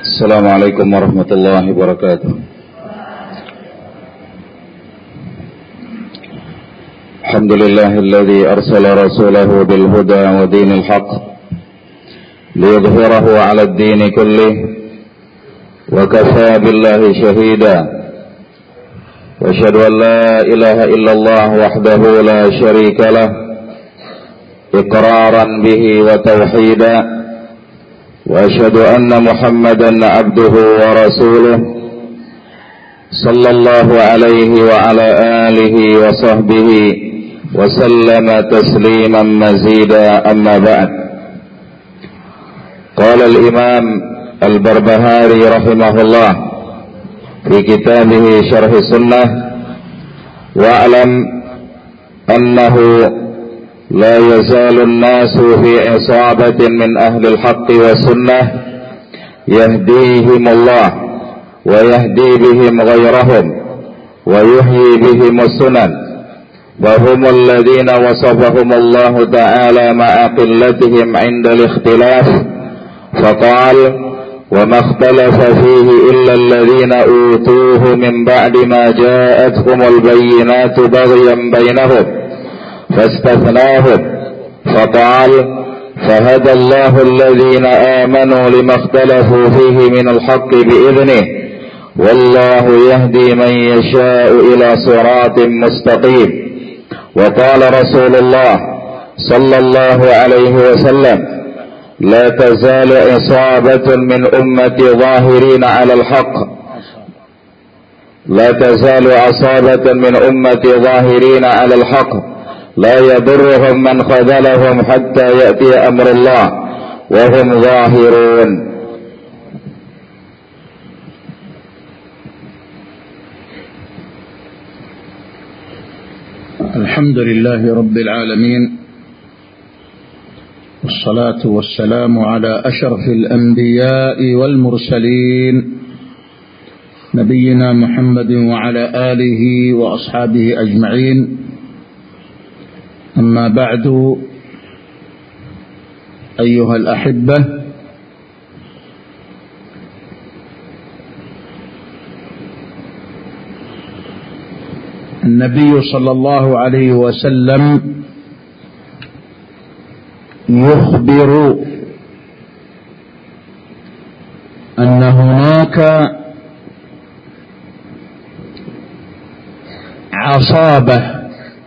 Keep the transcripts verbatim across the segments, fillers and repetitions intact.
Assalamualaikum warahmatullahi wabarakatuh. Alhamdulillahilladzi arsala rasulahu bil huda wa dinil haqq liyudhhirahu 'ala ad-din kullih wa kafaa billahi shahida. Wa asyhadu an la ilaha illallah wahdahu la syarika lah iqraran bihi wa tauhida. وأشهد أن محمدا عبده ورسوله صلى الله عليه وعلى آله وصحبه وسلم تسليما مزيدا أما بعد. قال الإمام البربهاري رحمه الله في كتابه شرح السنة: واعلم أنه لا يزال الناس في عصابة من أهل الحق والسنة يهديهم الله ويهدي بهم غيرهم ويحيي بهم السنن، وهم الذين وصفهم الله تعالى مع قلتهم عند الاختلاف فقال: وما اختلف فيه إلا الذين أوتوه من بعد ما جاءتهم البينات بغيا بينهم فاستثناهم فقال: فهدى الله الذين آمنوا لما اختلفوا فيه من الحق بإذنه والله يهدي من يشاء إلى صراط مستقيم. وقال رسول الله صلى الله عليه وسلم: لا تزال إصابة من أمتي ظاهرين على الحق لا تزال عصابة من أمتي ظاهرين على الحق لا يضرهم من خذلهم حتى يأتي أمر الله وهم ظاهرون. الحمد لله رب العالمين، والصلاة والسلام على أشرف الأنبياء والمرسلين نبينا محمد وعلى آله وأصحابه أجمعين. أما بعد، أيها الأحبة، النبي صلى الله عليه وسلم يخبر أن هناك عصابة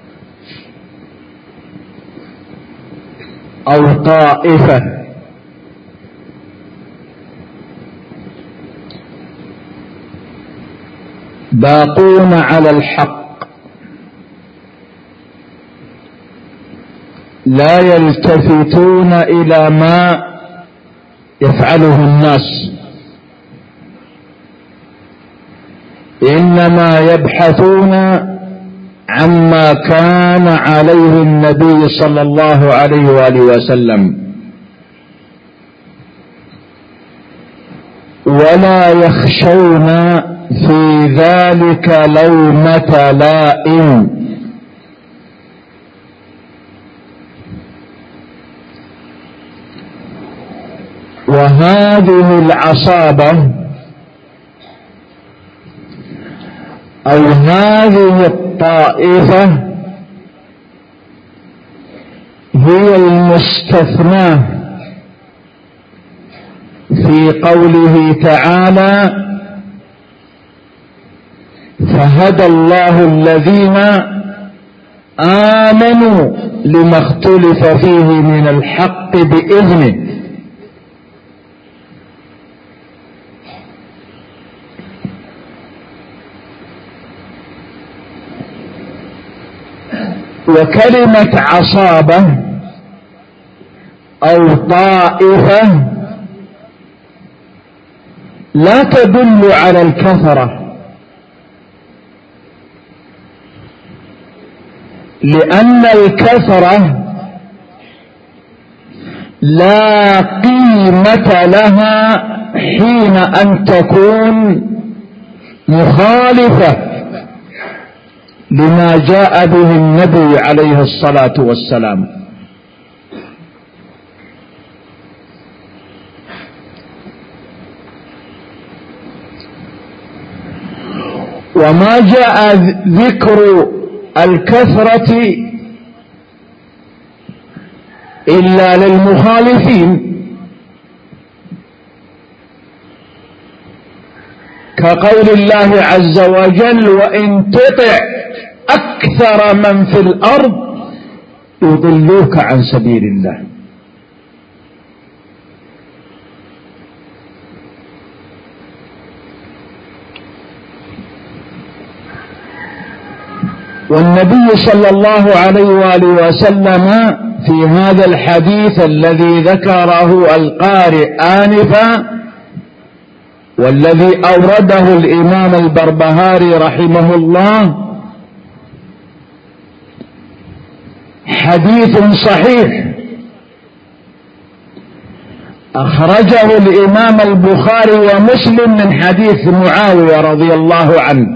أو طائفة باقون على الحق لا يلتفتون إلى ما يفعله الناس، إنما يبحثون عما كان عليه النبي صلى الله عليه وآله وسلم، ولا يخشون في ذلك لومة لائم. وهذه العصابة أو هذه الطائفة هي المستثناة في قوله تعالى: فهدى الله الذين آمنوا لما اختلف فيه من الحق بإذنه. وكلمة عصابة أو طائفة لا تدل على الكثرة، لأن الكثرة لا قيمة لها حين أن تكون مخالفة لما جاء به النبي عليه الصلاة والسلام. وما جاء ذكر الكثرة إلا للمخالفين، كقول الله عز وجل: وإن تطع أكثر من في الأرض يضلوك عن سبيل الله. والنبي صلى الله عليه وآله وسلم في هذا الحديث الذي ذكره القارئ آنفا والذي أورده الإمام البربهاري رحمه الله حديث صحيح أخرجه الإمام البخاري ومسلم من حديث معاوية رضي الله عنه: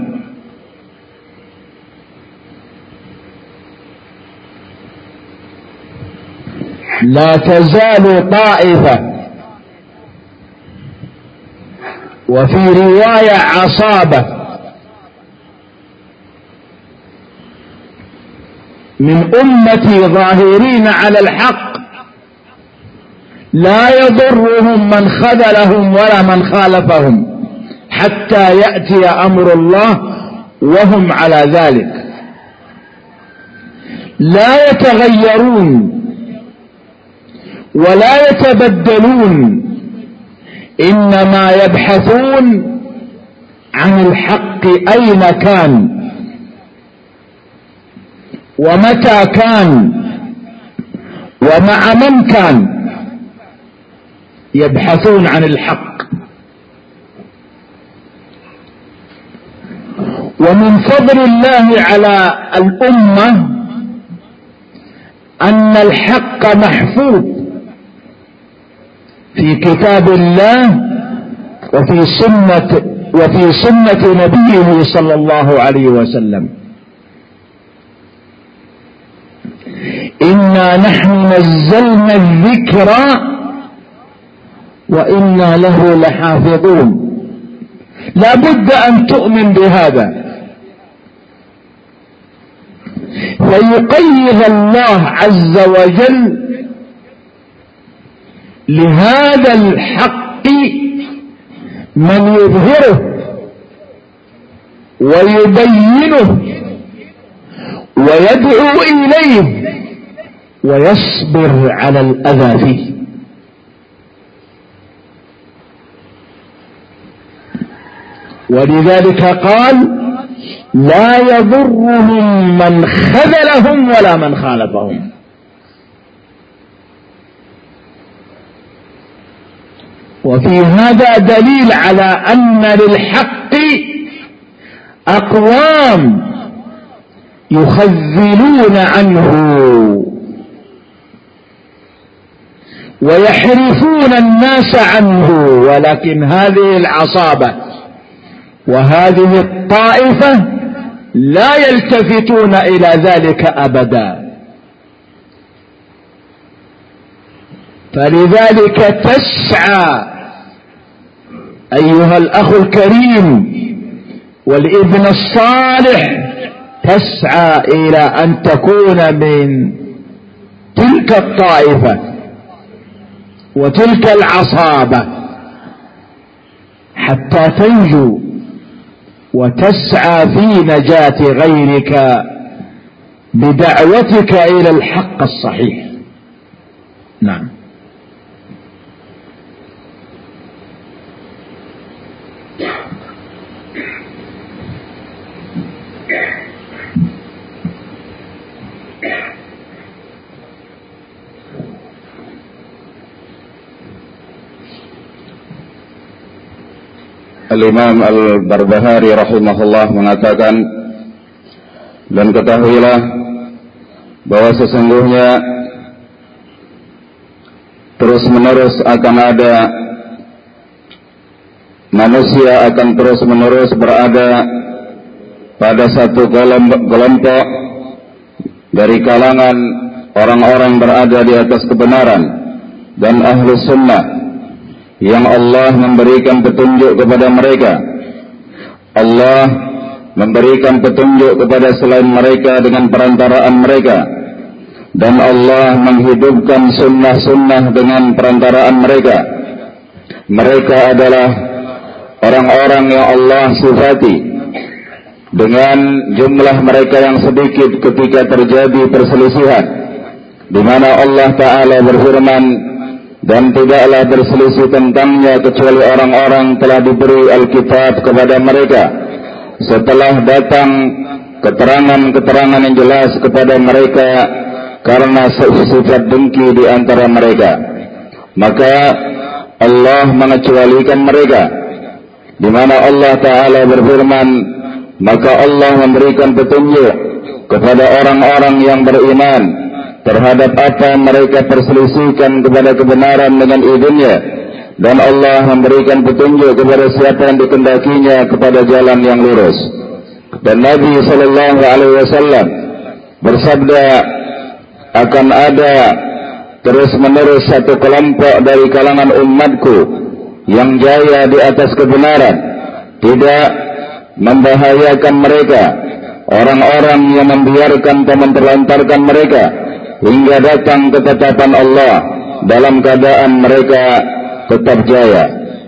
لا تزال طائفة، وفي رواية عصابة، من أمتي ظاهرين على الحق لا يضرهم من خذلهم ولا من خالفهم حتى يأتي أمر الله وهم على ذلك، لا يتغيرون ولا يتبدلون، إنما يبحثون عن الحق أين كان ومتى كان ومع من كان، يبحثون عن الحق. ومن فضل الله على الأمة أن الحق محفوظ في كتاب الله وفي سنة وفي سنة نبيه صلى الله عليه وسلم. إنا نحن نزلنا الذكر وإنا له لحافظون. لا بد أن تؤمن بهذا، فيقيض الله عز وجل لهذا الحق من يظهره ويبينه ويدعو إليه ويصبر على الأذى فيه. ولذلك قال: لا يضرهم من خذلهم ولا من خالفهم. وفي هذا دليل على أن للحق أقوام يخذلون عنه ويحرفون الناس عنه، ولكن هذه العصابة وهذه الطائفة لا يلتفتون إلى ذلك أبدا. فلذلك تسعى أيها الأخ الكريم والابن الصالح، تسعى إلى أن تكون من تلك الطائفة وتلك العصابة حتى تنجو وتسعى في نجاة غيرك بدعوتك إلى الحق الصحيح. نعم. Al-Imam Al-Barbahari rahimahullah mengatakan, dan ketahuilah bahwa sesungguhnya terus menerus akan ada manusia akan terus menerus berada pada satu kelompok dari kalangan orang-orang berada di atas kebenaran dan ahlu sunnah yang Allah memberikan petunjuk kepada mereka. Allah memberikan petunjuk kepada selain mereka dengan perantaraan mereka, dan Allah menghidupkan sunnah-sunnah dengan perantaraan mereka. Mereka adalah orang-orang yang Allah sifati dengan jumlah mereka yang sedikit ketika terjadi perselisihan, di mana Allah Ta'ala berfirman, dan tidaklah berselisih tentangnya kecuali orang-orang telah diberi Alkitab kepada mereka setelah datang keterangan-keterangan yang jelas kepada mereka karena sifat dengki di antara mereka. Maka Allah mengecualikan mereka, di mana Allah Ta'ala berfirman, maka Allah memberikan petunjuk kepada orang-orang yang beriman terhadap apa yang mereka perselisihkan kepada kebenaran dengan idunnya, dan Allah memberikan petunjuk kepada siapa yang dikehendakinya kepada jalan yang lurus. Dan Nabi Sallallahu Alaihi Wasallam bersabda, akan ada terus-menerus satu kelompok dari kalangan umatku yang jaya di atas kebenaran, tidak membahayakan mereka orang-orang yang membiarkan dan memperlantarkan mereka hingga datang ketetapan Allah dalam keadaan mereka tetap jaya.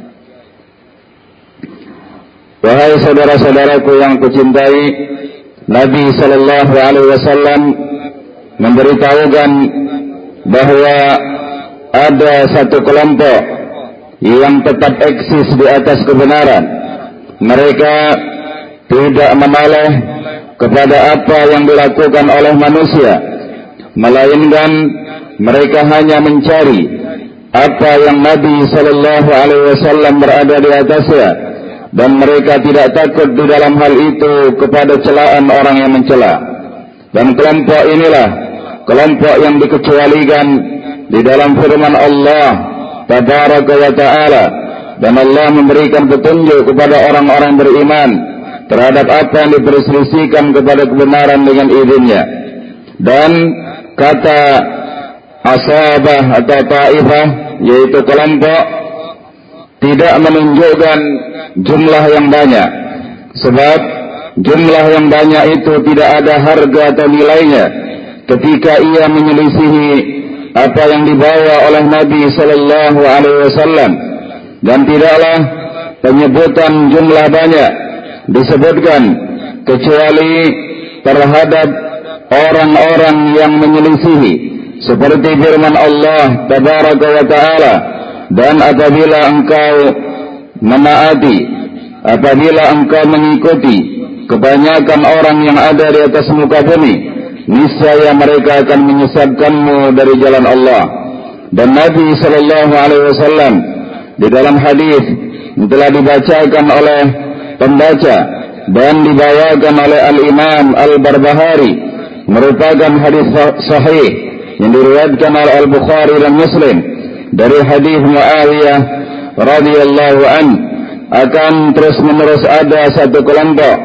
Wahai saudara-saudaraku yang kucintai, Nabi Sallallahu Alaihi Wasallam memberitahukan bahwa ada satu kelompok yang tetap eksis di atas kebenaran. Mereka tidak menoleh kepada apa yang dilakukan oleh manusia, melainkan mereka hanya mencari apa yang Nabi Sallallahu Alaihi Wasallam berada di atasnya, dan mereka tidak takut di dalam hal itu kepada celaan orang yang mencela. Dan kelompok inilah kelompok yang dikecualikan di dalam firman Allah Tabaraka wa Ta'ala, dan Allah memberikan petunjuk kepada orang-orang beriman terhadap apa yang diperselisihkan kepada kebenaran dengan izinnya. Dan kata asabah atau ta'ifah, yaitu kelompok, tidak menunjukkan jumlah yang banyak, sebab jumlah yang banyak itu tidak ada harga atau nilainya ketika ia menyelisihi apa yang dibawa oleh Nabi Sallallahu Alaihi Wasallam. Dan tidaklah penyebutan jumlah banyak disebutkan kecuali terhadap orang-orang yang menyelisihi, seperti firman Allah Tabaraka wa Ta'ala, dan apabila engkau menaati, apabila engkau mengikuti kebanyakan orang yang ada di atas muka bumi, niscaya mereka akan menyesatkanmu dari jalan Allah. Dan Nabi Sallallahu Alaihi Wasallam di dalam hadis yang telah dibacakan oleh pembaca dan dibawakan oleh Al-Imam Al-Barbahari, merupakan hadis sahih yang diriwayatkan oleh Al-Bukhari dan Muslim dari hadis Muawiyah radhiyallahu an, akan terus-menerus ada satu kelompok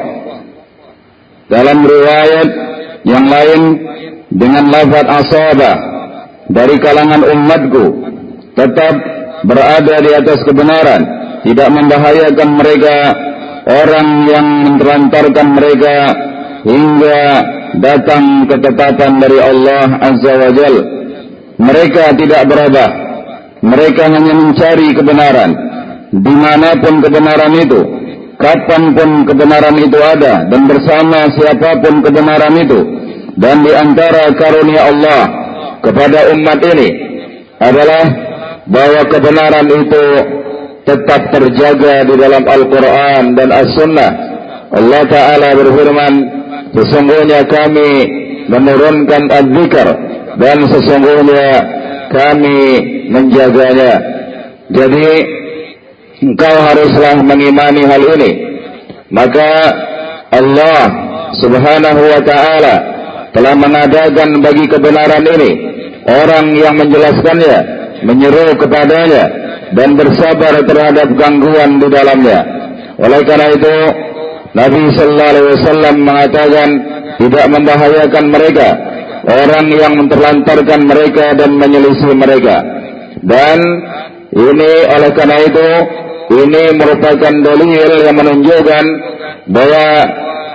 dalam riwayat yang lain dengan lafaz asabah dari kalangan umatku tetap berada di atas kebenaran, tidak membahayakan mereka orang yang menelantarkan mereka hingga datang ketetapan dari Allah Azza wa Jal. Mereka tidak berubah, mereka hanya mencari kebenaran dimanapun kebenaran itu, kapanpun kebenaran itu ada, dan bersama siapapun kebenaran itu. Dan di antara karunia Allah kepada umat ini adalah bahwa kebenaran itu tetap terjaga di dalam Al-Quran dan As-Sunnah. Allah Ta'ala berfirman, sesungguhnya kami menurunkan Az-Zikr, dan sesungguhnya kami menjaganya. Jadi engkau haruslah mengimani hal ini. Maka Allah Subhanahu wa Ta'ala telah mengadakan bagi kebenaran ini orang yang menjelaskannya, menyeru kepadanya, dan bersabar terhadap gangguan di dalamnya. Oleh karena itu Nabi Sallallahu Alaihi Wasallam mengatakan tidak membahayakan mereka orang yang menterlantarkan mereka dan menyelisih mereka. Dan ini oleh karena itu ini merupakan dalil yang menunjukkan bahwa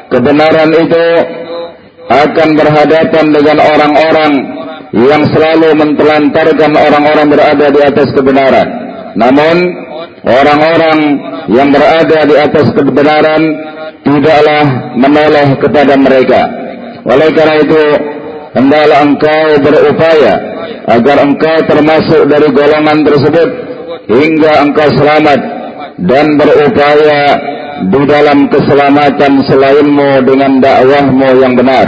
kebenaran itu akan berhadapan dengan orang-orang yang selalu mentelantarkan orang-orang berada di atas kebenaran. Namun orang-orang yang berada di atas kebenaran tidaklah menoleh kepada mereka. Oleh karena itu, hendaklah engkau berupaya agar engkau termasuk dari golongan tersebut hingga engkau selamat, dan berupaya di dalam keselamatan selainmu dengan dakwahmu yang benar.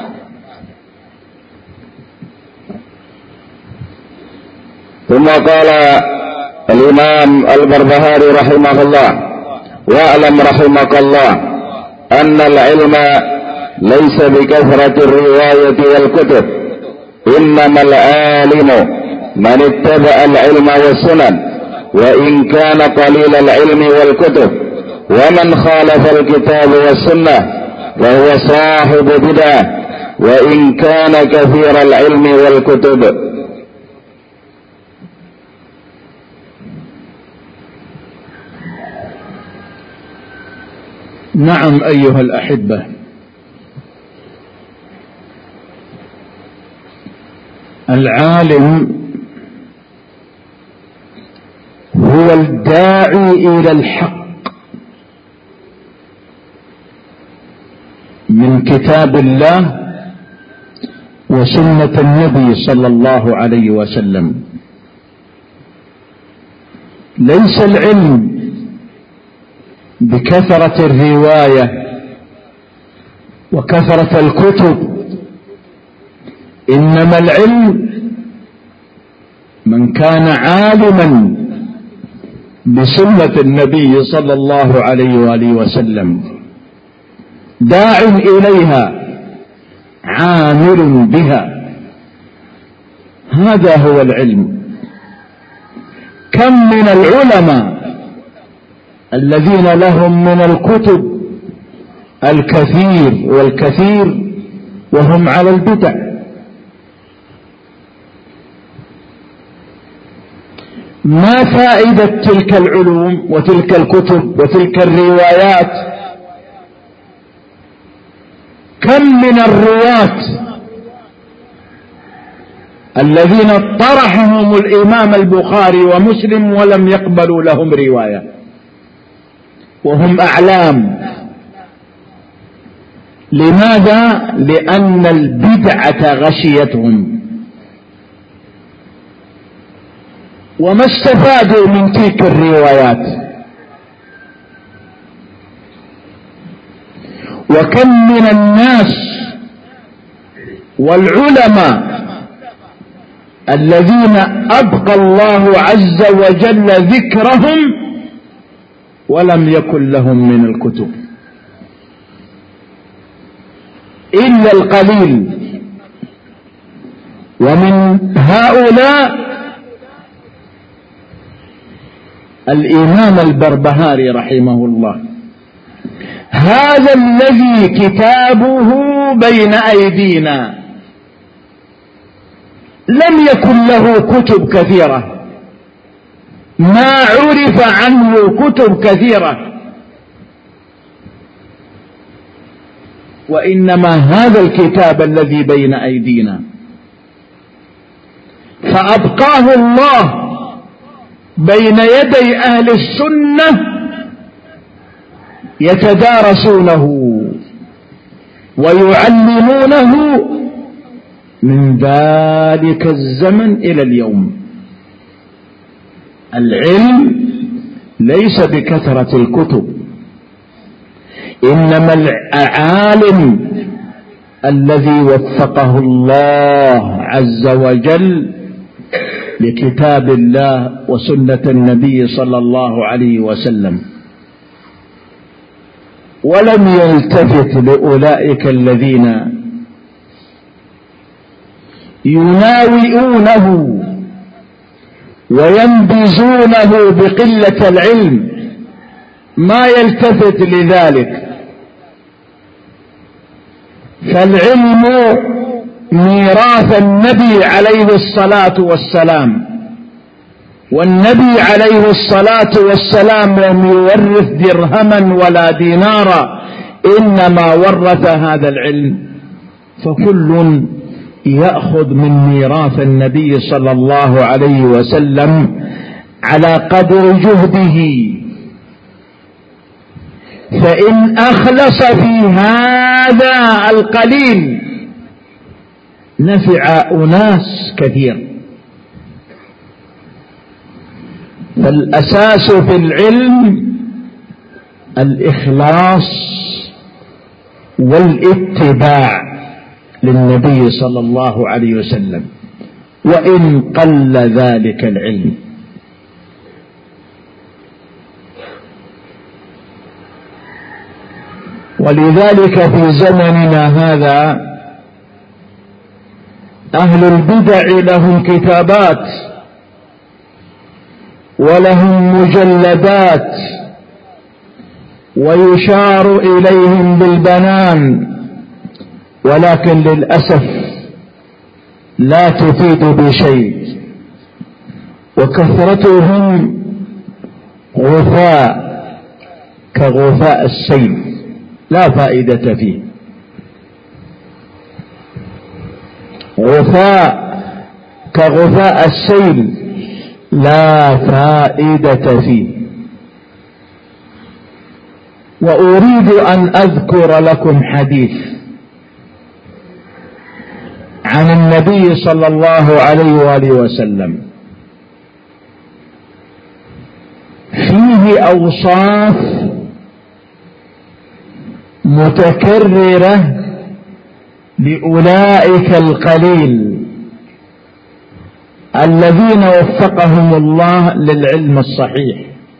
Thumma qala al-Imam al-Barbahari rahimahullah, wa'lam rahimakallah anna al-ilma laysa bikathrati ar-riwayati wal kutub, innama al-alimu man ittaba'a al-ilma was sunan wa in kana qalil al-ilmi wal kutub wa man khalafa al-kitab was sunnah wa huwa sahibu bid'ah wa in kana kathira al-ilmi wal kutub. نعم أيها الأحبة، العالم هو الداعي إلى الحق من كتاب الله وسنة النبي صلى الله عليه وسلم. ليس العلم بكثرة الرواية وكثرة الكتب، إنما العلم من كان عالما بسنة النبي صلى الله عليه وآله وسلم، داع إليها عامل بها، هذا هو العلم. كم من العلماء الذين لهم من الكتب الكثير والكثير وهم على البدع. ما فائدة تلك العلوم وتلك الكتب وتلك الروايات؟ كم من الرواة الذين طرحهم الإمام البخاري ومسلم ولم يقبلوا لهم رواية وهم أعلام. لماذا؟ لأن البدعة غشيتهم، وما استفادوا من تلك الروايات. وكم من الناس والعلماء الذين أبقى الله عز وجل ذكرهم ولم يكن لهم من الكتب إلا القليل. ومن هؤلاء الإمام البربهاري رحمه الله، هذا الذي كتابه بين أيدينا لم يكن له كتب كثيرة، ما عرف عنه كتب كثيرة، وإنما هذا الكتاب الذي بين أيدينا، فأبقاه الله بين يدي أهل السنة يتدارسونه ويعلمونه من ذلك الزمن إلى اليوم. العلم ليس بكثرة الكتب، إنما العالم الذي وفقه الله عز وجل لكتاب الله وسنة النبي صلى الله عليه وسلم، ولم يلتفت لأولئك الذين يناوئونه وينبذونه بقلة العلم، ما يلتفت لذلك. فالعلم ميراث النبي عليه الصلاة والسلام، والنبي عليه الصلاة والسلام لم يورث درهما ولا دينارا، إنما ورث هذا العلم، فكل يأخذ من ميراث النبي صلى الله عليه وسلم على قدر جهده، فإن أخلص في هذا القليل نفع أناس كثير. فالأساس في العلم الإخلاص والاتباع للنبي صلى الله عليه وسلم، وإن قل ذلك العلم. ولذلك في زمننا هذا أهل البدع لهم كتابات ولهم مجلدات ويشار إليهم بالبنان، ولكن للأسف لا تفيد بشيء، وكثرتهم غثاء كغثاء السيل لا فائدة فيه، غثاء كغثاء السيل لا فائدة فيه. وأريد أن أذكر لكم حديث عن النبي صلى الله عليه وآله وسلم فيه أوصاف متكررة لأولئك القليل الذين وفقهم الله للعلم الصحيح.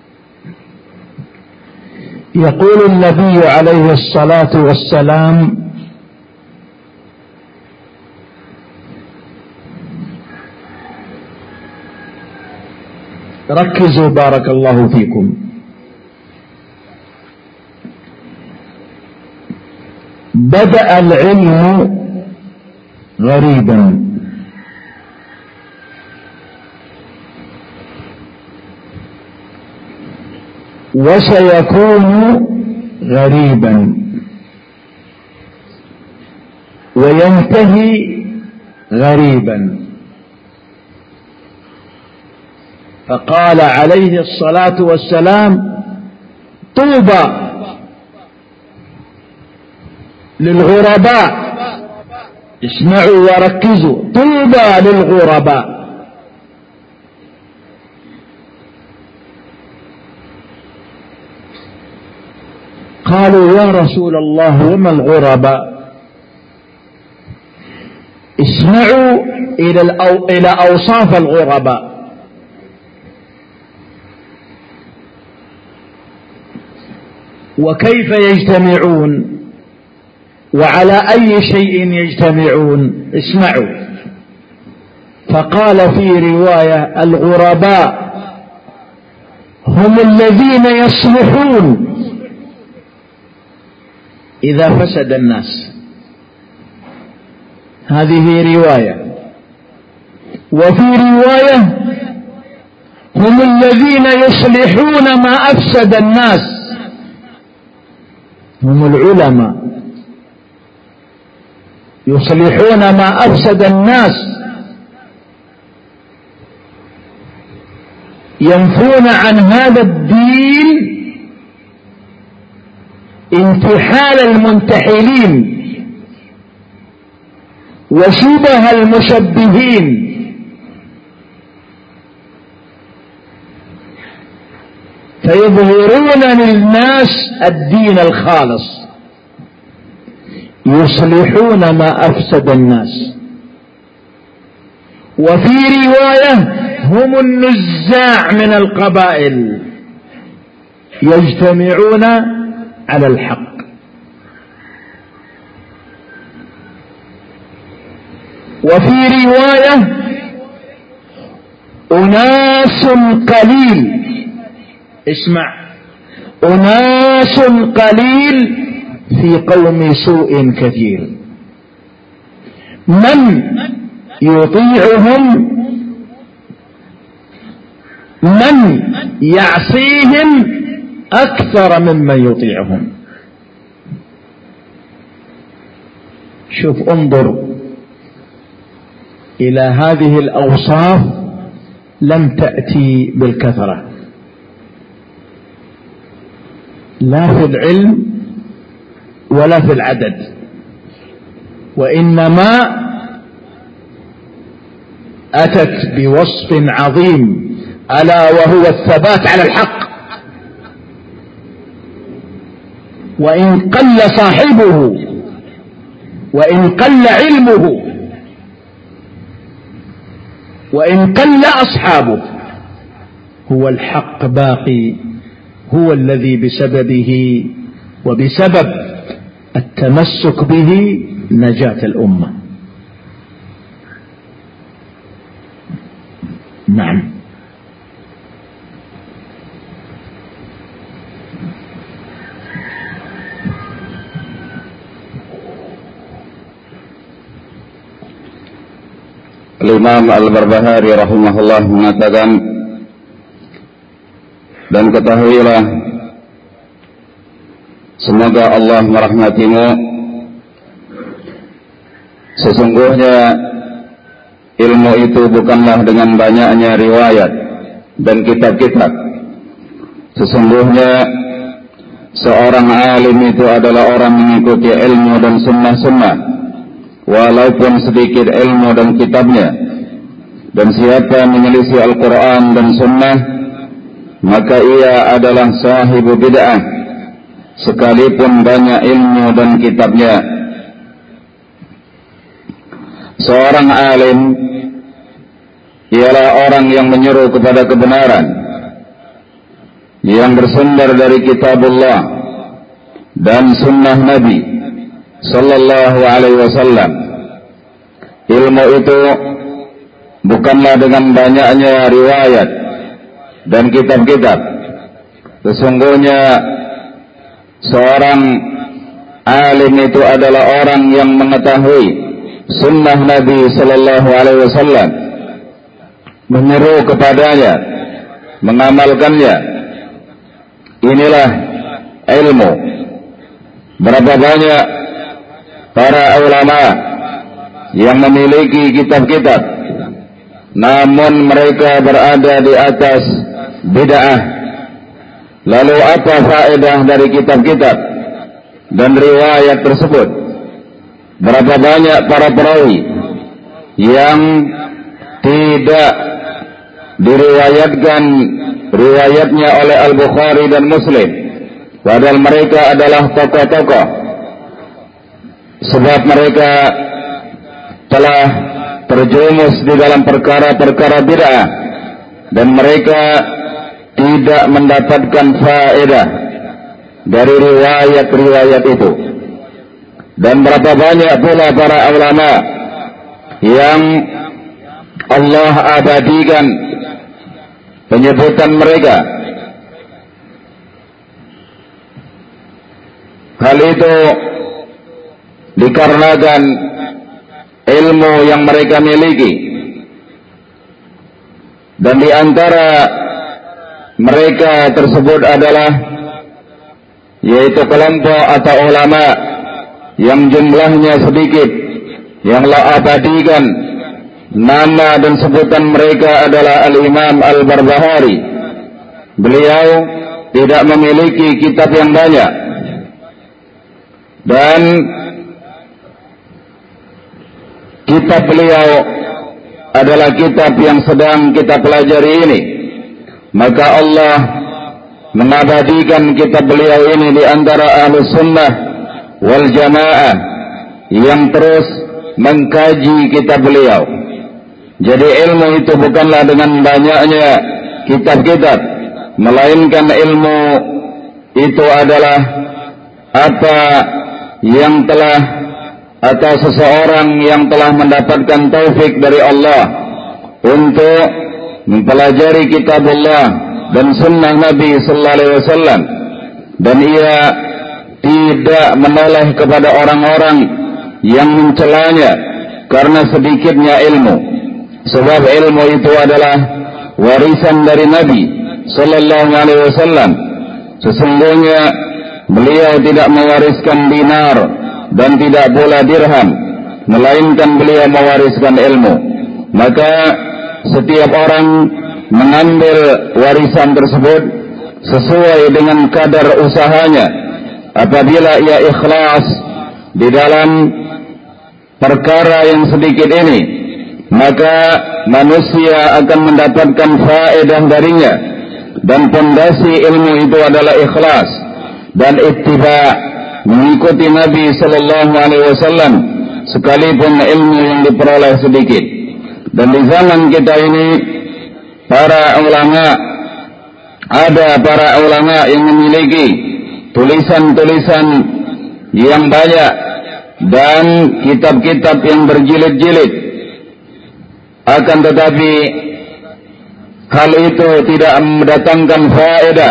يقول النبي عليه الصلاة والسلام: ركزوا بارك الله فيكم، بدأ العلم غريبا وسيكون غريبا وينتهي غريبا. فقال عليه الصلاة والسلام: طوبى للغرباء. اسمعوا وركزوا، طوبى للغرباء. قالوا: يا رسول الله وما الغرباء؟ اسمعوا إلى الأو... إلى أوصاف الغرباء. وكيف يجتمعون وعلى أي شيء يجتمعون؟ اسمعوا. فقال في رواية: الغرباء هم الذين يصلحون إذا فسد الناس. هذه رواية. وفي رواية: هم الذين يصلحون ما أفسد الناس. هم العلماء يصلحون ما أفسد الناس، ينفون عن هذا الدين انتحال المنتحلين وشبه المشبهين. فيظهرون للناس الدين الخالص، يصلحون ما أفسد الناس. وفي رواية: هم النزاع من القبائل يجتمعون على الحق. وفي رواية: أناس قليل، اسمع، أناس قليل في قوم سوء كثير، من يطيعهم من يعصيهم أكثر ممن يطيعهم. شوف انظر إلى هذه الأوصاف لم تأتي بالكثرة لا في العلم ولا في العدد، وإنما أتت بوصف عظيم ألا وهو الثبات على الحق، وإن قل صاحبه وإن قل علمه وإن قل أصحابه هو الحق باقي، هو الذي بسببه وبسبب التمسك به نجاة الأمة. نعم. Imam Al-Barbahari rahimahullah mengatakan, dan ketahuilah semoga Allah merahmatimu, sesungguhnya ilmu itu bukanlah dengan banyaknya riwayat dan kitab-kitab. Sesungguhnya seorang alim itu adalah orang mengikuti ilmu dan sunnah-sunnah, walaupun sedikit ilmu dan kitabnya. Dan siapa menyelisih Al-Quran dan sunnah, maka ia adalah sahibu bid'ah, sekalipun banyak ilmu dan kitabnya. Seorang alim ialah orang yang menyeru kepada kebenaran, yang bersumber dari kitabullah dan sunnah Nabi sallallahu alaihi wasallam. Ilmu itu bukanlah dengan banyaknya riwayat dan kitab-kitab. Sesungguhnya seorang alim itu adalah orang yang mengetahui sunnah Nabi sallallahu alaihi wasallam, menyeru kepadanya, mengamalkannya. Inilah ilmu. Berapa banyak para ulama yang memiliki kitab-kitab, namun mereka berada di atas bid'ah. Lalu apa faedah dari kitab-kitab dan riwayat tersebut? Berapa banyak para perawi yang tidak diriwayatkan riwayatnya oleh Al-Bukhari dan Muslim, padahal mereka adalah tokoh-tokoh, sebab mereka telah terjerumus di dalam perkara-perkara bid'ah dan mereka tidak mendapatkan faedah dari riwayat-riwayat itu. Dan berapa banyak pula para ulama yang Allah abadikan penyebutan mereka. Hal itu dikarenakan ilmu yang mereka miliki, dan di antara mereka tersebut adalah yaitu kelompok atau ulama yang jumlahnya sedikit, yang Allah abadikan nama dan sebutan mereka adalah Al-Imam Al-Barbahari. Beliau tidak memiliki kitab yang banyak, dan kitab beliau adalah kitab yang sedang kita pelajari ini. Maka Allah mengabadikan kitab beliau ini di antara Ahlus Sunnah wal Jamaah yang terus mengkaji kitab beliau. Jadi ilmu itu bukanlah dengan banyaknya kitab-kitab, melainkan ilmu itu adalah apa yang telah atau seseorang yang telah mendapatkan taufik dari Allah untuk mempelajari kitabullah dan sunnah Nabi sallallahu alaihi wasallam, dan ia tidak menoleh kepada orang-orang yang mencelanya karena sedikitnya ilmu, sebab ilmu itu adalah warisan dari Nabi sallallahu alaihi wasallam. Sesungguhnya beliau tidak mewariskan dinar dan tidak pula dirham, melainkan beliau mewariskan ilmu. Maka setiap orang mengambil warisan tersebut sesuai dengan kadar usahanya. Apabila ia ikhlas di dalam perkara yang sedikit ini, maka manusia akan mendapatkan faedah darinya. Dan pondasi ilmu itu adalah ikhlas dan ittiba, mengikuti Nabi sallallahu alaihi wasallam sekalipun ilmu yang diperoleh sedikit. Dan di zaman kita ini para ulama, ada para ulama yang memiliki tulisan-tulisan yang banyak dan kitab-kitab yang berjilid-jilid. Akan tetapi hal itu tidak mendatangkan faedah.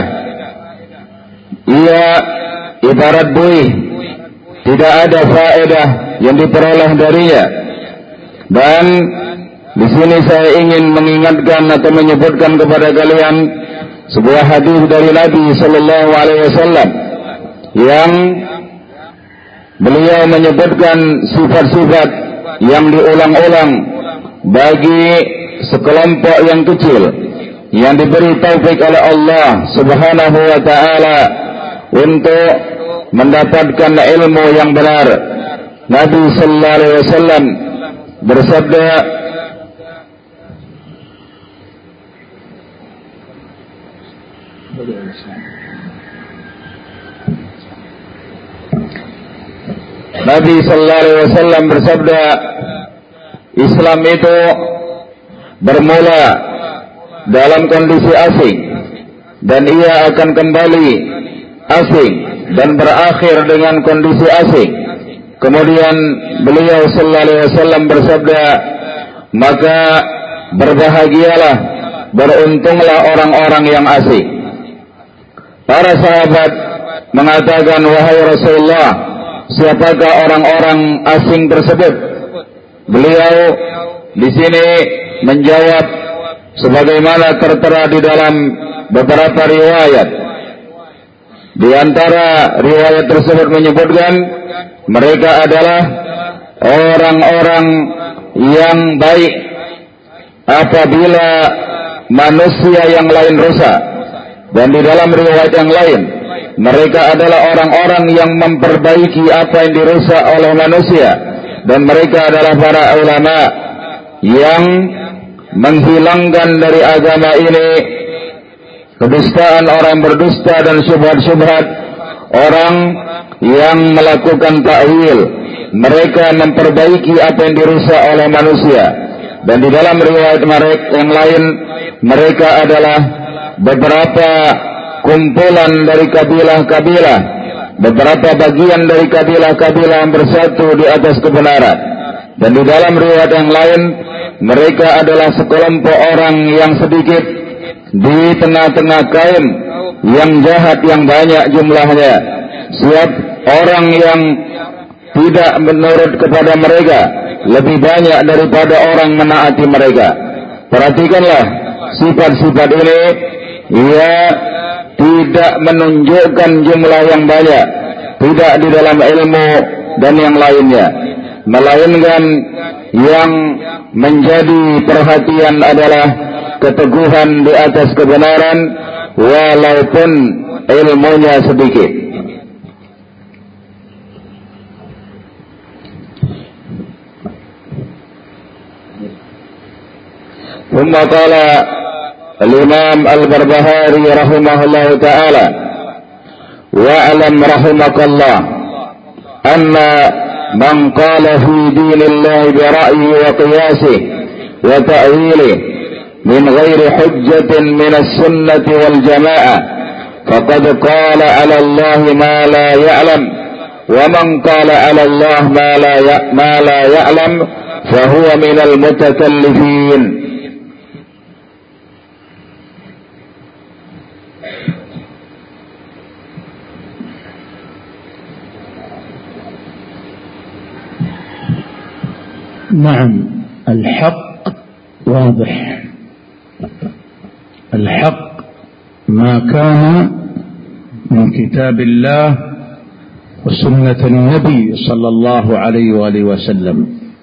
Ia ibarat buih, tidak ada faedah yang diperoleh darinya. Dan di sini saya ingin mengingatkan atau menyebutkan kepada kalian sebuah hadis dari Nabi sallallahu alaihi wasallam yang beliau menyebutkan sifat-sifat yang diulang-ulang bagi sekelompok yang kecil yang diberi taufik oleh Allah Subhanahu wa taala untuk mendapatkan ilmu yang benar. Nabi sallallahu alaihi wasallam bersabda, Nabi sallallahu alaihi wasallam bersabda, Islam itu bermula dalam kondisi asing dan ia akan kembali asing dan berakhir dengan kondisi asing. Kemudian beliau sallallahu alaihi wasallam bersabda, maka berbahagialah, beruntunglah orang-orang yang asing. Para sahabat mengatakan, wahai Rasulullah, siapakah orang-orang asing tersebut? Beliau di sini menjawab sebagaimana tertera di dalam beberapa riwayat. Di antara riwayat tersebut menyebutkan mereka adalah orang-orang yang baik apabila manusia yang lain rusak. Dan di dalam riwayat yang lain, mereka adalah orang-orang yang memperbaiki apa yang dirusak oleh manusia. Dan mereka adalah para ulama yang menghilangkan dari agama ini kedustaan orang berdusta dan syubhat-syubhat, orang yang melakukan ta'wil. Mereka memperbaiki apa yang dirusak oleh manusia. Dan di dalam riwayat yang lain, mereka adalah beberapa kumpulan dari kabilah-kabilah, beberapa bagian dari kabilah-kabilah yang bersatu di atas kebenaran. Dan di dalam riwayat yang lain, mereka adalah sekelompok orang yang sedikit di tengah-tengah kaum yang jahat yang banyak jumlahnya. Siap orang yang tidak menurut kepada mereka lebih banyak daripada orang menaati mereka. Perhatikanlah sifat-sifat ini. Ia tidak menunjukkan jumlah yang banyak, tidak di dalam ilmu dan yang lainnya, melainkan yang menjadi perhatian adalah keteguhan di atas kebenaran walaupun ilmunya sedikit. Thumma qala Al-Imam Al-Barbahari rahimahullah ta'ala, wa'alam rahimakallah anna man qala fi dinillahi bi ra'yi wa qiyasih wa ta'wilih min ghairi hujjatin min as-sunnati wal jama'ah faqad qala 'ala Allah ma la ya'lam wa man qala 'ala Allah ma la ma la ya'lam fa huwa min al-mutakallifin. نعم، الحق واضح. الحق ما كان من كتاب الله وسنة النبي صلى الله عليه وآله وسلم.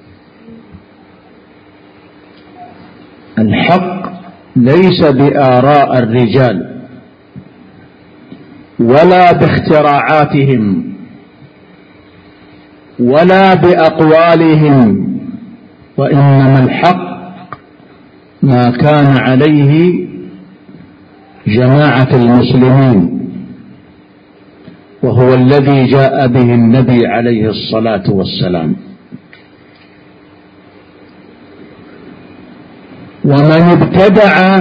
ليس بآراء الرجال ولا باختراعاتهم ولا بأقوالهم، وإنما الحق ما كان عليه جماعة المسلمين، وهو الذي جاء به النبي عليه الصلاة والسلام. ومن ابتدع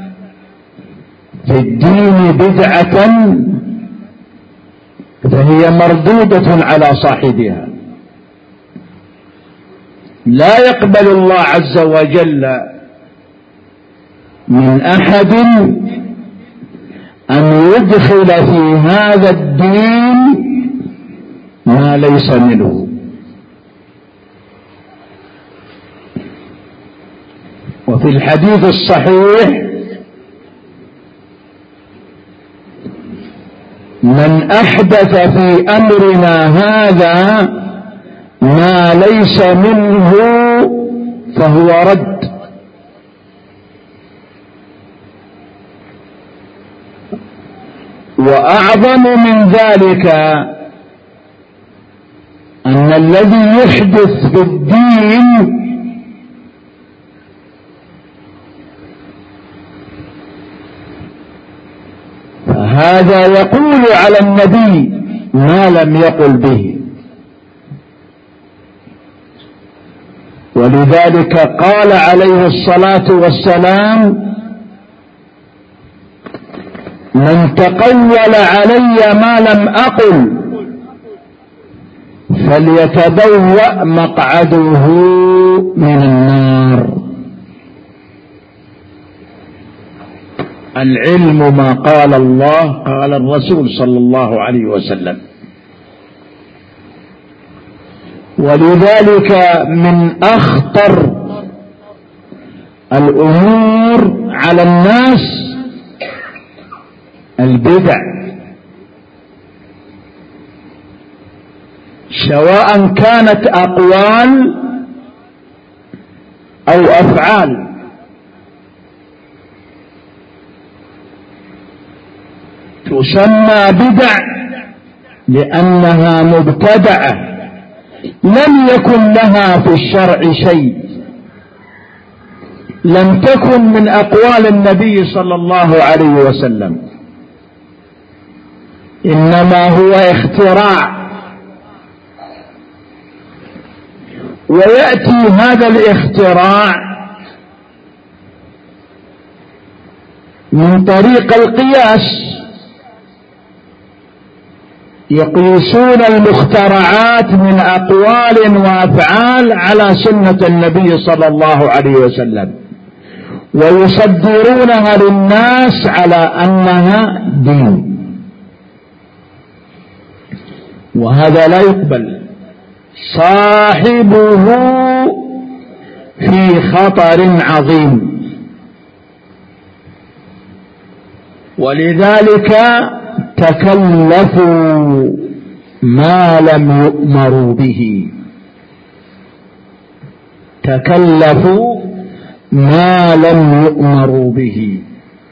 في الدين بدعة فهي مردودة على صاحبها. لا يقبل الله عز وجل من أحد أن يدخل في هذا الدين ما ليس منه. وفي الحديث الصحيح: من أحدث في أمرنا هذا ما ليس منه فهو رد. وأعظم من ذلك أن الذي يحدث في الدين فهذا يقول على النبي ما لم يقل به. ولذلك قال عليه الصلاة والسلام: من تقول علي ما لم أقل فليتبوأ مقعده من النار. العلم ما قال الله قال الرسول صلى الله عليه وسلم. ولذلك من أخطر الأمور على الناس البدع، سواء كانت أقوال أو أفعال. تسمى بدع لأنها مبتدعة لم يكن لها في الشرع شيء، لم تكن من أقوال النبي صلى الله عليه وسلم، إنما هو اختراع. ويأتي هذا الاختراع من طريق القياس، يقيسون المخترعات من أقوال وأفعال على سنة النبي صلى الله عليه وسلم، ويصدرونها للناس على أنها دين، وهذا لا يقبل. صاحبه في خطر عظيم. ولذلك تكلفوا ما لم يؤمروا به، تكلفوا ما لم يؤمروا به.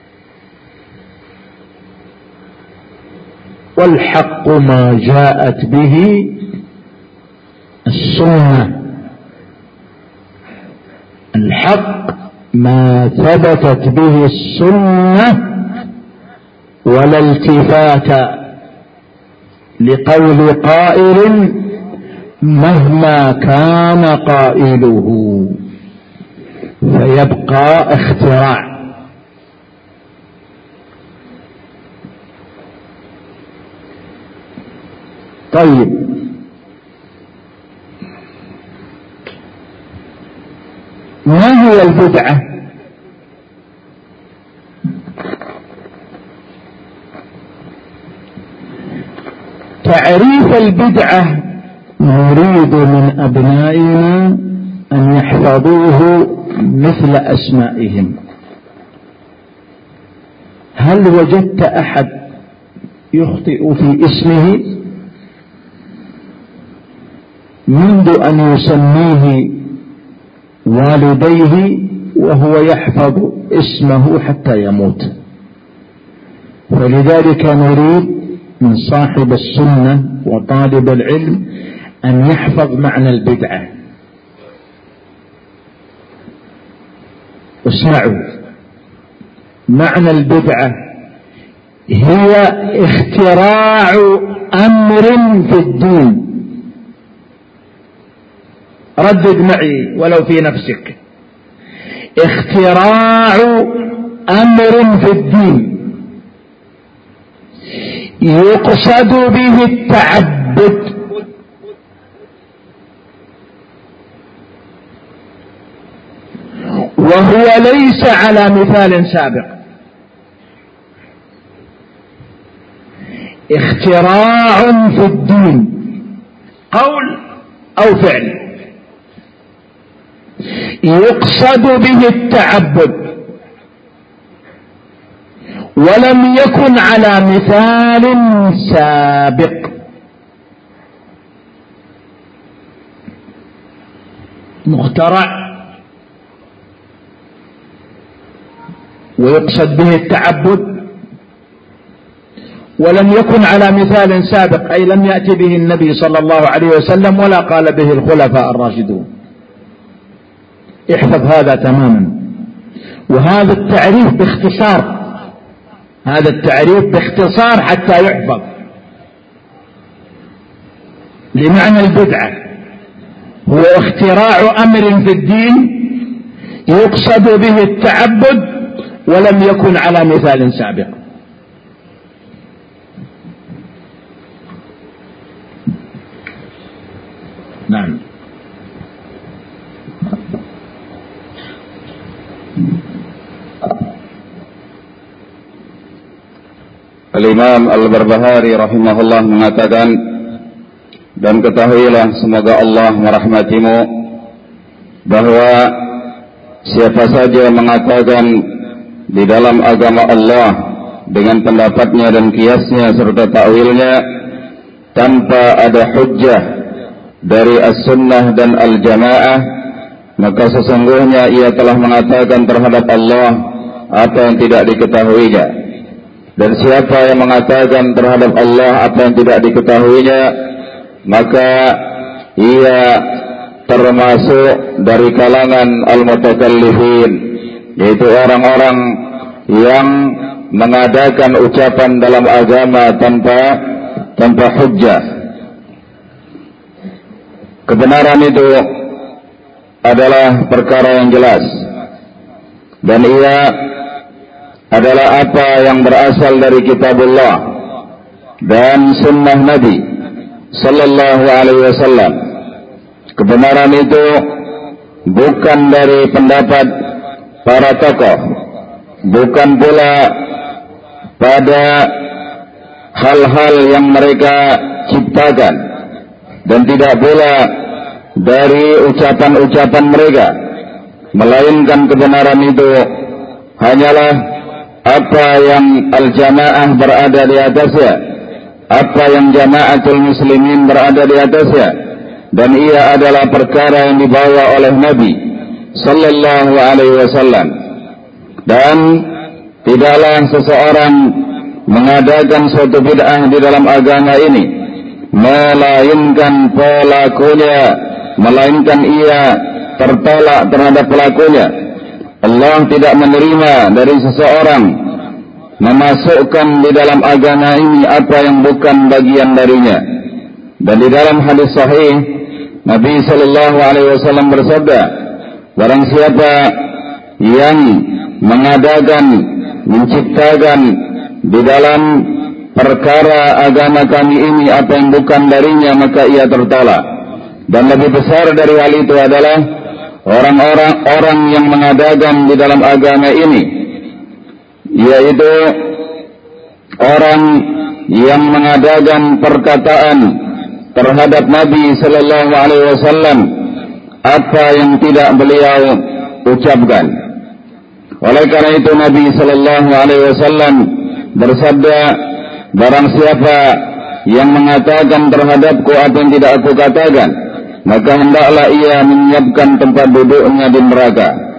والحق ما جاءت به السنة، الحق ما ثبتت به السنة، ولا التفات لقول قائل مهما كان قائله، فيبقى اختراع. طيب، ما هي البدعة؟ تعريف البدعة نريد من أبنائنا أن يحفظوه مثل أسمائهم. هل وجدت أحد يخطئ في اسمه منذ أن يسميه والديه وهو يحفظ اسمه حتى يموت. ولذلك نريد من صاحب السنة وطالب العلم أن يحفظ معنى البدعة. اسمعوا، معنى البدعة هي اختراع أمر في الدين. ردد معي ولو في نفسك. اختراع أمر في الدين يقصد به التعبد، وهو ليس على مثال سابق. اختراع في الدين، قول أو فعل، يقصد به التعبد، ولم يكن على مثال سابق. مخترع ويقصد به التعبد، ولم يكن على مثال سابق، أي لم يأتي به النبي صلى الله عليه وسلم ولا قال به الخلفاء الراشدون. احفظ هذا تماما. وهذا التعريف باختصار، هذا التعريف باختصار حتى يحفظ لمعنى البدعة. هو اختراع أمر في الدين يقصد به التعبد ولم يكن على مثال سابق. نعم. Al-Imam Al-Barbahari rahimahullah mengatakan, dan ketahuilah semoga Allah merahmatimu bahwa siapa saja mengatakan di dalam agama Allah dengan pendapatnya dan kiasnya serta ta'wilnya tanpa ada hujjah dari as-sunnah dan al-jamaah, maka sesungguhnya ia telah mengatakan terhadap Allah apa yang tidak diketahuinya. Dan siapa yang mengatakan terhadap Allah apa yang tidak diketahuinya, maka ia termasuk dari kalangan al-mutakallifin, yaitu orang-orang yang mengadakan ucapan dalam agama tanpa tanpa hujjah. Kebenaran itu adalah perkara yang jelas, dan ia adalah apa yang berasal dari kitabullah dan sunnah Nabi sallallahu alaihi wasallam. Kebenaran itu bukan dari pendapat para tokoh, bukan pula pada hal-hal yang mereka ciptakan, dan tidak pula dari ucapan-ucapan mereka, melainkan kebenaran itu hanyalah apa yang al-jamaah berada di atasnya, apa yang jamaatul muslimin berada di atasnya, dan ia adalah perkara yang dibawa oleh Nabi sallallahu alaihi wasallam. Dan tidaklah seseorang mengadakan suatu bid'ah di dalam agama ini melainkan pelakunya, melainkan ia tertolak terhadap pelakunya. Allah tidak menerima dari seseorang memasukkan di dalam agama ini apa yang bukan bagian darinya. Dan di dalam hadis sahih Nabi sallallahu alaihi wasallam bersabda, barang siapa yang mengadakan, menciptakan di dalam perkara agama kami ini apa yang bukan darinya, maka ia tertolak. Dan lebih besar dari hal itu adalah orang-orang orang yang mengadakan di dalam agama ini, yaitu orang yang mengadakan perkataan terhadap Nabi sallallahu alaihi wasallam apa yang tidak beliau ucapkan. Oleh karena itu Nabi sallallahu alaihi wasallam bersabda, barang siapa yang mengatakan terhadapku apa yang tidak aku katakan, maka hendaklah ia menyiapkan tempat duduknya di neraka.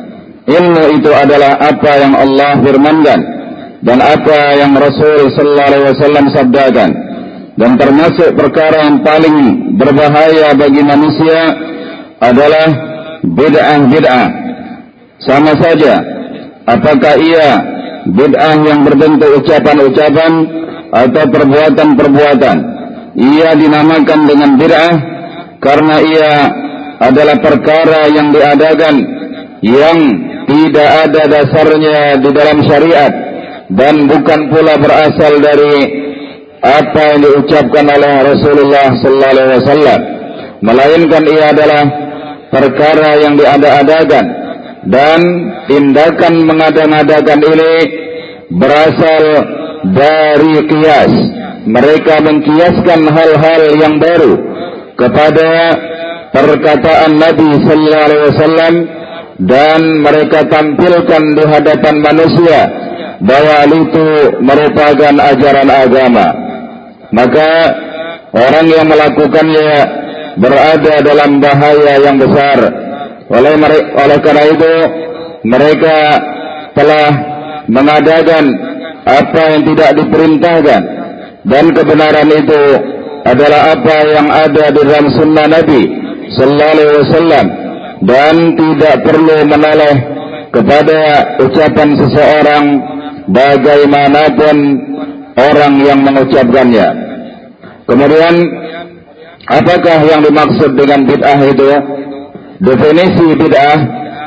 ilmu itu adalah apa yang Allah firmankan dan apa yang Rasul sallallahu alaihi wasallam sabdakan. Dan termasuk perkara yang paling berbahaya bagi manusia adalah bid'ah-bid'ah. Sama saja apakah ia bid'ah yang berbentuk ucapan-ucapan atau perbuatan-perbuatan. Ia dinamakan dengan bid'ah karena ia adalah perkara yang diadakan yang tidak ada dasarnya di dalam syariat dan bukan pula berasal dari apa yang diucapkan oleh Rasulullah sallallahu alaihi wasallam, melainkan ia adalah perkara yang diada-adakan, dan tindakan mengada-ngadakan ini berasal dari qiyas. Mereka mengkiaskan hal-hal yang baru kepada perkataan Nabi sallallahu alaihi wasallam dan mereka tampilkan di hadapan manusia bahwa itu merupakan ajaran agama. Maka orang yang melakukannya berada dalam bahaya yang besar. Oleh, oleh karena itu mereka telah mengadakan apa yang tidak diperintahkan, dan kebenaran itu adalah apa yang ada di dalam sunnah Nabi sallallahu alaihi wasallam, dan tidak perlu menoleh kepada ucapan seseorang bagaimanapun orang yang mengucapkannya. Kemudian apakah yang dimaksud dengan bid'ah itu? Definisi bid'ah,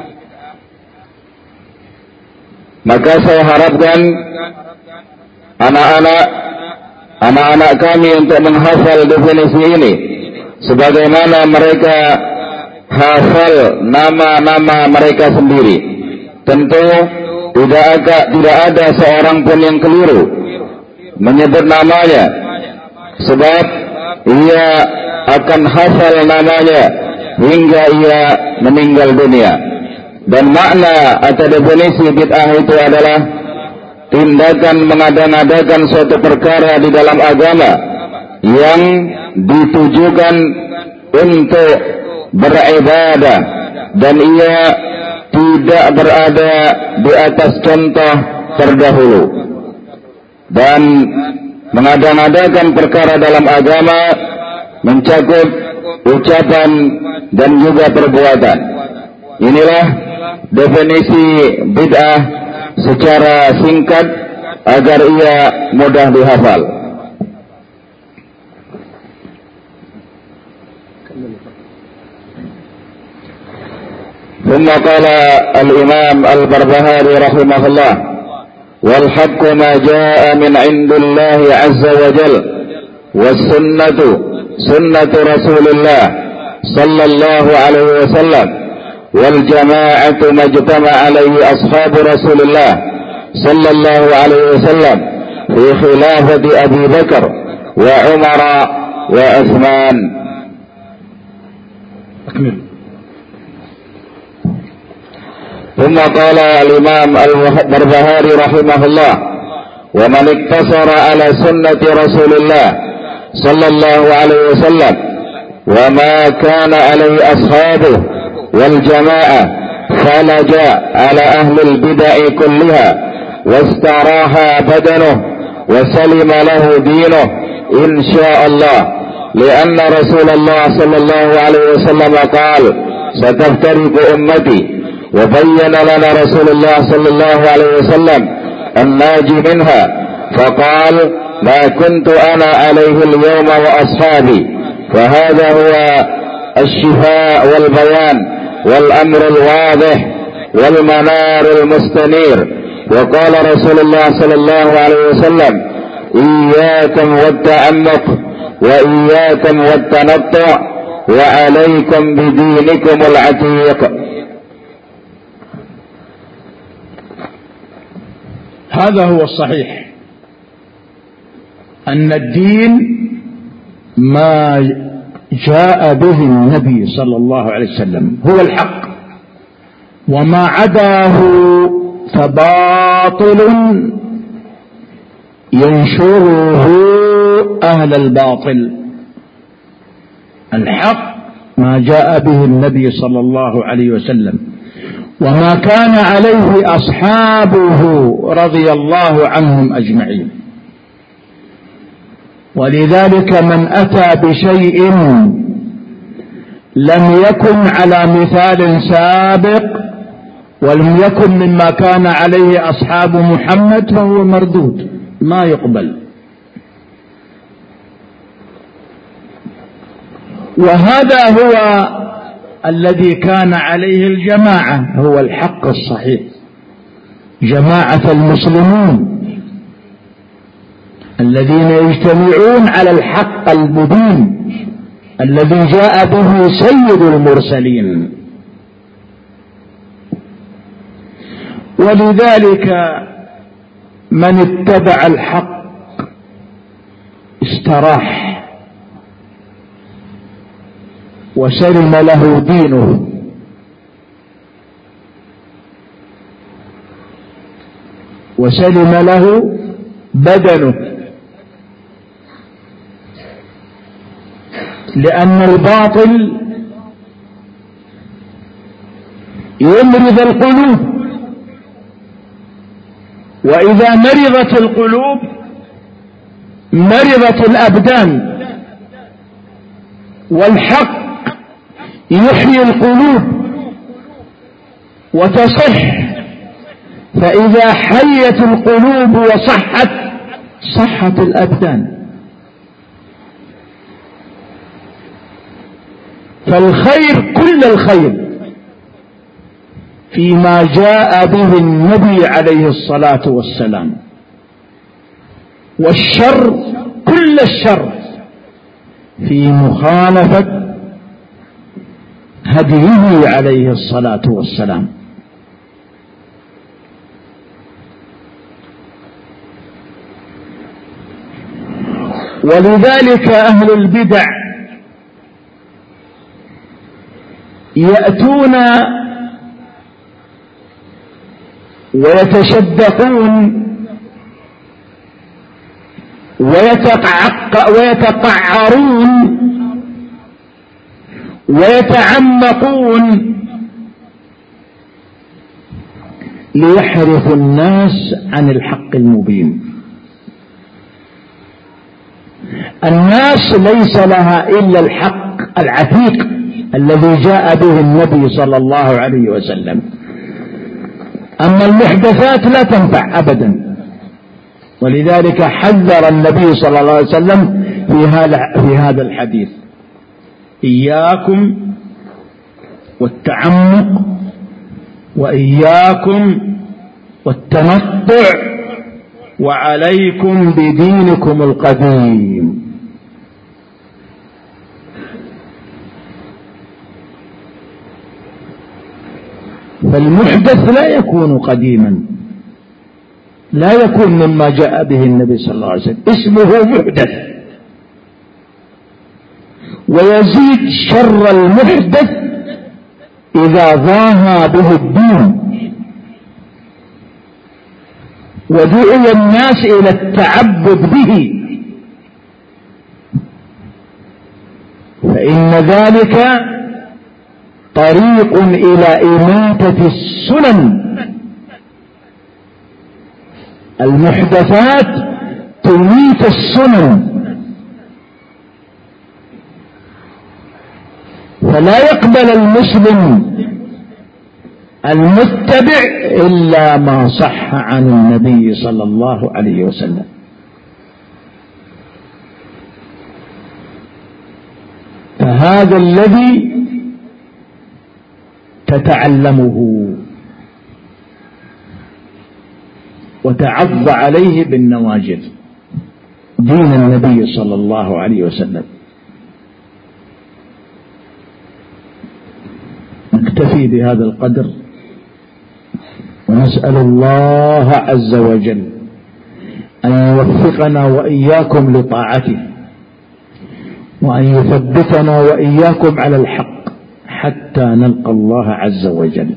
maka saya harapkan anak-anak anak-anak kami untuk menghafal definisi ini sebagaimana mereka hafal nama-nama mereka sendiri. Tentu tidak ada, tidak ada seorang pun yang keliru menyebut namanya, sebab ia akan hafal namanya hingga ia meninggal dunia. Dan makna atau definisi bid'ah itu adalah tindakan mengada-ngadakan suatu perkara di dalam agama yang ditujukan untuk beribadah dan ia tidak berada di atas contoh terdahulu. Dan mengada-ngadakan perkara dalam agama mencakup ucapan dan juga perbuatan. Inilah definisi bid'ah secara singkat agar ia mudah dihafal. ثم قال الإمام البربهاري رحمه الله: والحق ما جاء من عند الله عز وجل، والسنة سنة رسول الله صلى الله عليه وسلم، والجماعة ما اجتمع عليه أصحاب رسول الله صلى الله عليه وسلم في خلافة أبي بكر وعمر وعثمان. أكمل. ثم قال الإمام البربهاري رحمه الله: ومن اقتصر على سنة رسول الله صلى الله عليه وسلم وما كان عليه أصحابه والجماعة فلج على أهل البدع كلها واستراح بدنه وسلم له دينه إن شاء الله، لأن رسول الله صلى الله عليه وسلم قال: ستفترق أمتي، وبين لنا رسول الله صلى الله عليه وسلم الناجي منها فقال: ما كنت أنا عليه اليوم وأصحابي. فهذا هو الشفاء والبيان والأمر الواضح والمنار المستنير. وقال رسول الله صلى الله عليه وسلم: إياكم والتعمق وإياكم والتنطع وعليكم بدينكم العتيق. هذا هو الصحيح، أن الدين ما جاء به النبي صلى الله عليه وسلم هو الحق، وما عداه فباطل ينشره أهل الباطل. الحق ما جاء به النبي صلى الله عليه وسلم، وما كان عليه أصحابه رضي الله عنهم أجمعين. ولذلك من أتى بشيء لم يكن على مثال سابق ولم يكن مما كان عليه أصحاب محمد فهو مردود ما يقبل. وهذا هو الذي كان عليه الجماعة، هو الحق الصحيح، جماعة المسلمين الذين يجتمعون على الحق المبين الذي جاء به سيد المرسلين. ولذلك من اتبع الحق استراح وسلم له دينه، وسلم له بدنه، لأن الباطل يمرض القلوب، وإذا مرضت القلوب مرضت الأبدان، والحق يحيي القلوب وتصح، فإذا حيت القلوب وصحت صحت الأبدان. فالخير كل الخير فيما جاء به النبي عليه الصلاة والسلام، والشر كل الشر في مخالفة هديه عليه الصلاة والسلام. ولذلك أهل البدع يأتون ويتشدقون ويتقعرون ويتعمقون ليحرفوا الناس عن الحق المبين. الناس ليس لها إلا الحق العتيق الذي جاء به النبي صلى الله عليه وسلم، أما المحدثات لا تنفع أبدا. ولذلك حذر النبي صلى الله عليه وسلم في هذا في هذا الحديث: إياكم والتعمق، وإياكم والتنطع، وعليكم بدينكم القديم. فالمحدث لا يكون قديما، لا يكون مما جاء به النبي صلى الله عليه وسلم، اسمه محدث. ويزيد شر المحدث إذا ضاهى به الدين ودعي الناس إلى التعبد به، فإن ذلك طريق إلى إماتة السنن. المحدثات تميت السنن، فلا يقبل المسلم المتبع إلا ما صح عن النبي صلى الله عليه وسلم. فهذا الذي تتعلمه وتعض عليه بالنواجذ، دين النبي صلى الله عليه وسلم. نكتفي بهذا القدر، ونسأل الله عز وجل أن يوفقنا وإياكم لطاعته، وأن يثبتنا وإياكم على الحق حتى نلقى الله عز وجل.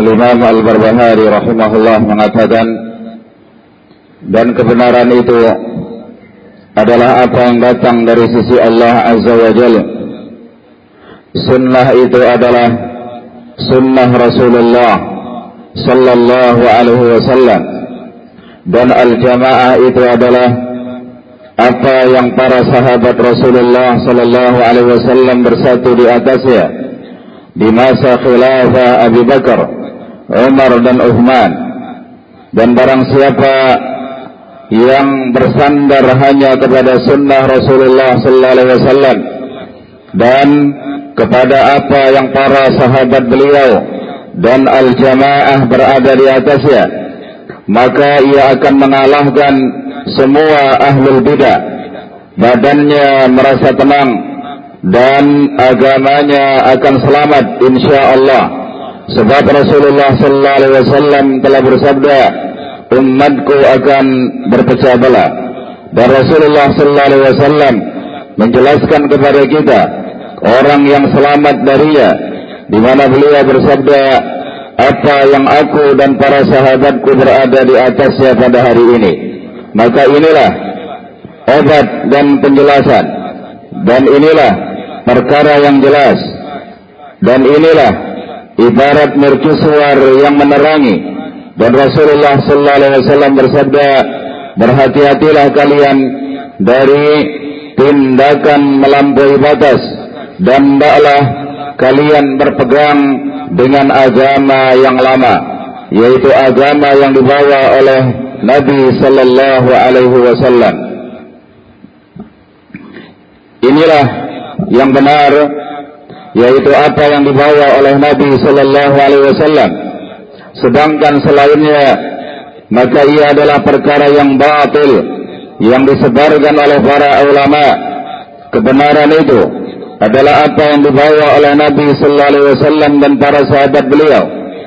Al-Imam Al-Barbahari rahimahullah mengatakan, dan kebenaran itu adalah apa yang datang dari sisi Allah Azza wa Jalla. Sunnah itu adalah sunnah Rasulullah sallallahu alaihi wasallam, dan al-jamaah itu adalah apa yang para sahabat Rasulullah sallallahu alaihi wasallam bersatu di atasnya di masa khilafah Abu Bakar, Umar dan Uthman. Dan barang siapa yang bersandar hanya kepada sunnah Rasulullah sallallahu alaihi wasallam dan kepada apa yang para sahabat beliau dan al-jamaah berada di atasnya, maka ia akan mengalahkan semua ahlul bidah. Badannya merasa tenang dan agamanya akan selamat insyaallah. Sebab Rasulullah sallallahu alaihi wasallam telah bersabda, umatku akan berpecah belah. Dan Rasulullah sallallahu alaihi wasallam menjelaskan kepada kita orang yang selamat darinya, di mana beliau bersabda, apa yang aku dan para sahabatku berada di atasnya pada hari ini. Maka inilah obat dan penjelasan, dan inilah perkara yang jelas, dan inilah ibarat mercusuar yang menerangi. Dan Rasulullah sallallahu alaihi wasallam bersabda, berhati-hatilah kalian dari tindakan melampaui batas, dan hendaklah kalian berpegang dengan agama yang lama, yaitu agama yang dibawa oleh Nabi sallallahu alaihi wasallam. Inilah yang benar, yaitu apa yang dibawa oleh Nabi sallallahu alaihi wasallam. Sedangkan selainnya, maka ia adalah perkara yang batil yang disebarkan oleh para ulama. Kebenaran itu adalah apa yang dibawa oleh Nabi sallallahu alaihi wasallam dan para sahabat beliau.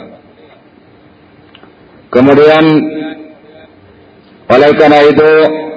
Kemudian oleh karena itu,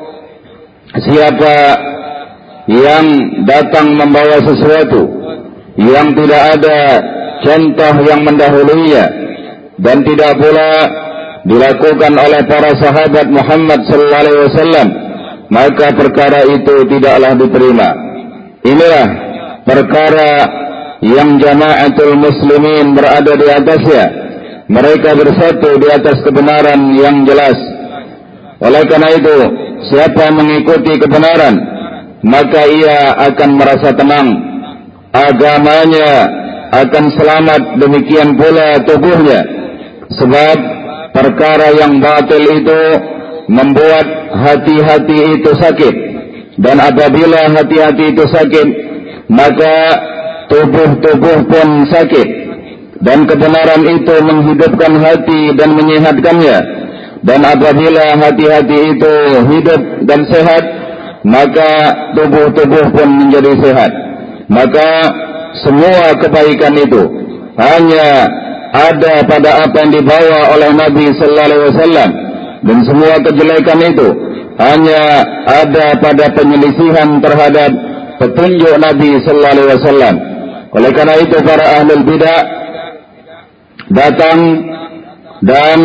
siapa yang datang membawa sesuatu yang tidak ada contoh yang mendahulunya dan tidak pula dilakukan oleh para sahabat Muhammad sallallahu alaihi wasallam, maka perkara itu tidaklah diterima. Inilah perkara yang jamaatul muslimin berada di atasnya. Mereka bersatu di atas kebenaran yang jelas. Oleh karena itu, siapa mengikuti kebenaran, maka ia akan merasa tenang, agamanya akan selamat, demikian pula tubuhnya. Sebab perkara yang batil itu membuat hati-hati itu sakit, dan apabila hati-hati itu sakit, maka tubuh-tubuh pun sakit. Dan kebenaran itu menghidupkan hati dan menyehatkannya. Dan apabila hati-hati itu hidup dan sehat, maka tubuh-tubuh pun menjadi sehat. Maka semua kebaikan itu hanya ada pada apa yang dibawa oleh Nabi sallallahu alaihi wasallam, dan semua kejelekan itu hanya ada pada penyelisihan terhadap petunjuk Nabi sallallahu alaihi wasallam. Oleh karena itu, para ahlul bidah datang dan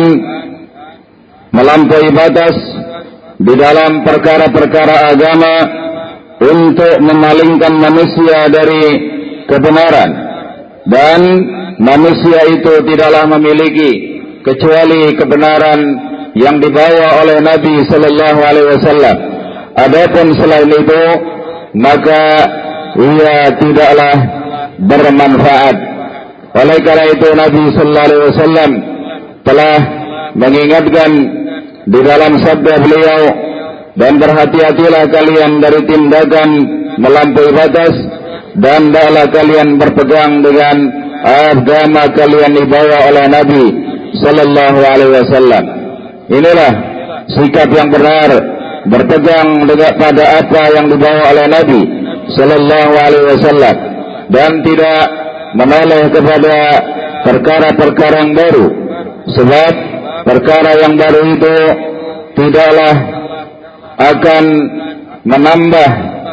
melampaui batas di dalam perkara-perkara agama untuk memalingkan manusia dari kebenaran, dan manusia itu tidaklah memiliki kecuali kebenaran yang dibawa oleh Nabi sallallahu alaihi wasallam. Adapun selain itu, maka ia tidaklah bermanfaat. Oleh karena itu, Nabi sallallahu alaihi wasallam telah mengingatkan di dalam sabda beliau, dan berhati-hatilah kalian dari tindakan melampaui batas, dan hendaklah kalian berpegang dengan agama kalian dibawa oleh Nabi sallallahu alaihi wasallam. Inilah sikap yang benar, berpegang dengan pada apa yang dibawa oleh Nabi sallallahu alaihi wasallam, dan tidak menoleh kepada perkara-perkara yang baru. Sebab perkara yang baru itu tidaklah akan menambah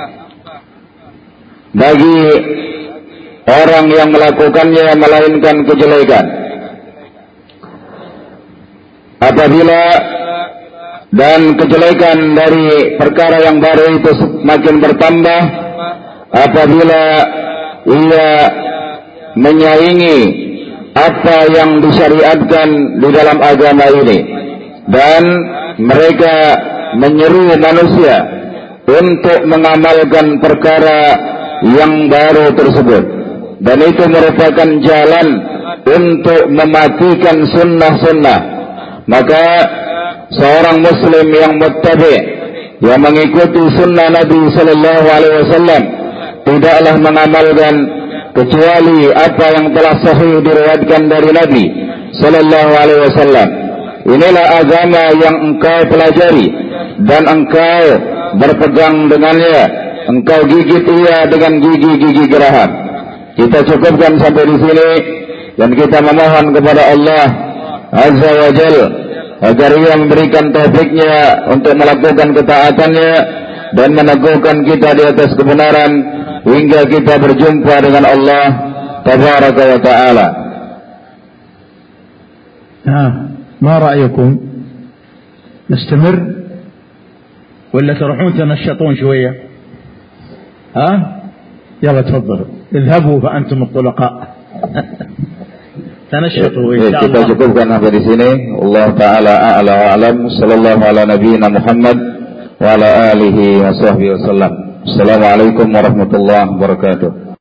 bagi orang yang melakukannya melainkan kejelekan. apabila dan kejelekan dari perkara yang baru itu semakin bertambah apabila ia menyaingi apa yang disyariatkan di dalam agama ini, dan mereka menyeru manusia untuk mengamalkan perkara yang baru tersebut, dan itu merupakan jalan untuk mematikan sunnah-sunnah. Maka seorang muslim yang muttabi, yang mengikuti sunnah Nabi sallallahu alaihi wasallam, tidaklah mengamalkan kecuali apa yang telah sahih diriwayatkan dari Nabi sallallahu alaihi wasallam. Inilah agama yang engkau pelajari dan engkau berpegang dengannya, engkau gigit ia dengan gigi-gigi geraham. Kita cukupkan sampai di sini, dan kita memohon kepada Allah Azza wa Jal agar ia memberikan taufiknya untuk melakukan ketaatannya dan meneguhkan kita di atas kebenaran hingga kita berjumpa dengan Allah Tabaraka wa Ta'ala. Nah, ما رأيكم نستمر ولا تروحون تنشطون شوية؟ ها يلا تفضلوا اذهبوا فأنتم الطلقاء. تنشطوا إن شاء الله. Kita cukupkan sampai di sini. Allah Ta'ala a'la wa a'lam. Sallallahu ala nabiyyina Muhammad wa ala alihi wa sahbihi wasallam. Assalamualaikum warahmatullahi wabarakatuh.